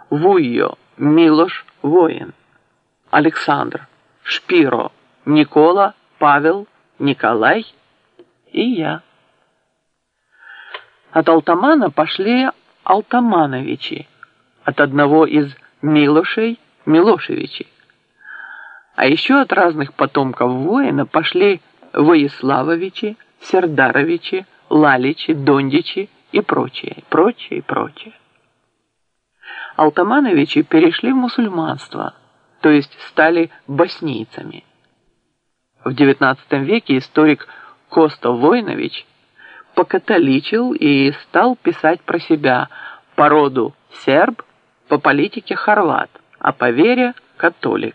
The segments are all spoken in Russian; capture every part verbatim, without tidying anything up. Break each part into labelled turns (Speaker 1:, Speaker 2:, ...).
Speaker 1: Вуйо, Милош, воин. Александр, Шпиро, Никола, Павел, Николай и я. От Алтамана пошли Алтамановичи, от одного из Милошей Милошевичи. А еще от разных потомков воина пошли Воиславовичи, Сердаровичи, Лаличи, Дондичи и прочее, прочее, прочее. Алтамановичи перешли в мусульманство, то есть стали боснийцами. В девятнадцатом веке историк Коста Войнович покатоличил и стал писать про себя: по роду серб, по политике хорват, а по вере католик.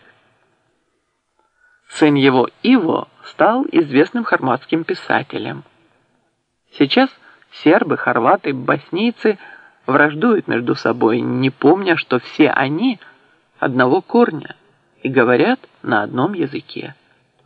Speaker 1: Сын его Иво стал известным хорватским писателем. Сейчас сербы, хорваты, боснийцы враждуют между собой, не помня, что все они одного корня и говорят на одном языке.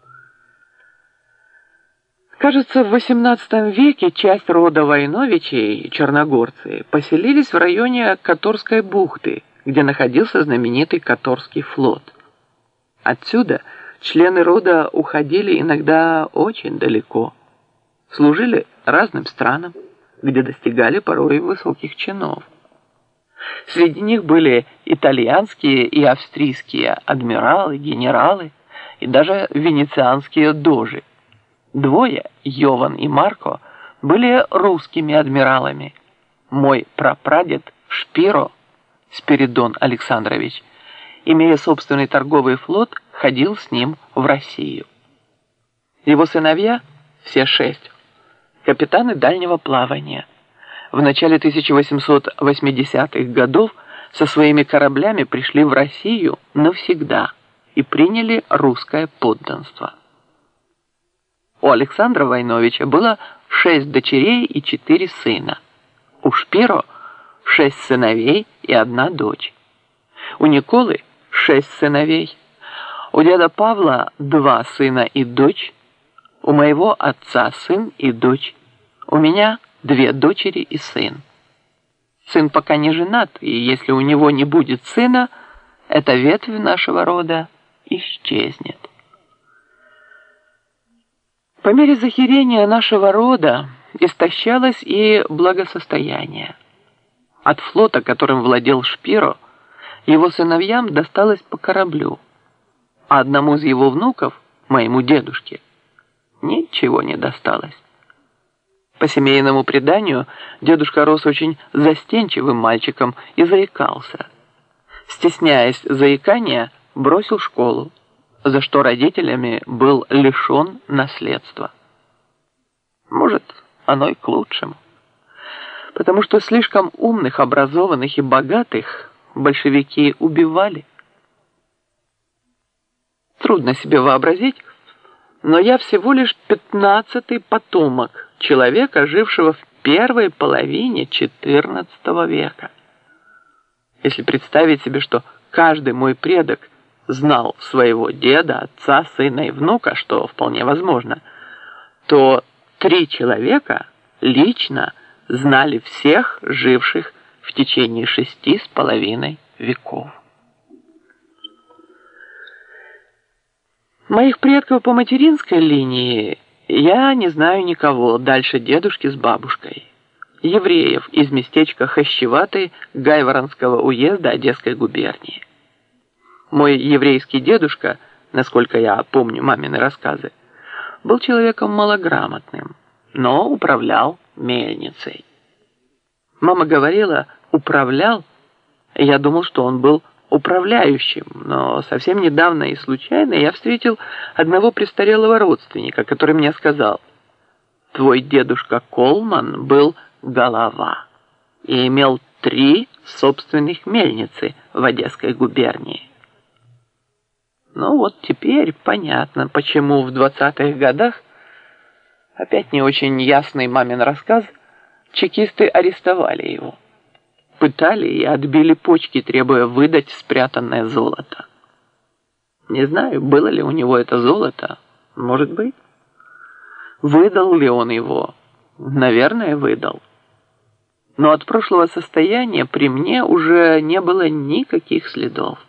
Speaker 1: Кажется, в восемнадцатом веке часть рода Войновичей, черногорцы, поселились в районе Которской бухты, где находился знаменитый Которский флот. Отсюда члены рода уходили иногда очень далеко, служили разным странам, где достигали порой высоких чинов. Среди них были итальянские и австрийские адмиралы, генералы и даже венецианские дожи. Двое, Йован и Марко, были русскими адмиралами. Мой прапрадед Шпиро, Спиридон Александрович, имея собственный торговый флот, ходил с ним в Россию. Его сыновья, все шесть, капитаны дальнего плавания. В начале тысяча восемьсот восьмидесятых годов со своими кораблями пришли в Россию навсегда и приняли русское подданство. У Александра Войновича было шесть дочерей и четыре сына. У Шпиро шесть сыновей и одна дочь. У Николы шесть сыновей. У деда Павла два сына и дочь. У моего отца сын и дочь. У меня две дочери и сын. Сын пока не женат, и если у него не будет сына, эта ветвь нашего рода исчезнет. По мере захерения нашего рода истощалось и благосостояние. От флота, которым владел Шпиро, его сыновьям досталось по кораблю, а одному из его внуков, моему дедушке, ничего не досталось. По семейному преданию, дедушка рос очень застенчивым мальчиком и заикался. Стесняясь заикания, бросил школу, за что родителями был лишен наследства. Может, оно и к лучшему, потому что слишком умных, образованных и богатых большевики убивали. Трудно себе вообразить, но я всего лишь пятнадцатый потомок человека, жившего в первой половине четырнадцатого века. Если представить себе, что каждый мой предок знал своего деда, отца, сына и внука, что вполне возможно, то три человека лично знали всех живших в течение шести с половиной веков. Моих предков по материнской линии я не знаю никого дальше дедушки с бабушкой. Евреев из местечка Хащеватый Гайворонского уезда Одесской губернии. Мой еврейский дедушка, насколько я помню мамины рассказы, был человеком малограмотным, но управлял мельницей. Мама говорила «управлял», и я думал, что он был управляющим, но совсем недавно и случайно я встретил одного престарелого родственника, который мне сказал: «Твой дедушка Колман был голова и имел три собственных мельницы в Одесской губернии». Ну вот теперь понятно, почему в двадцатых годах, опять не очень ясный мамин рассказ, чекисты арестовали его. Пытали и отбили почки, требуя выдать спрятанное золото. Не знаю, было ли у него это золото, может быть. Выдал ли он его? Наверное, выдал. но от прошлого состояния при мне уже не было никаких следов.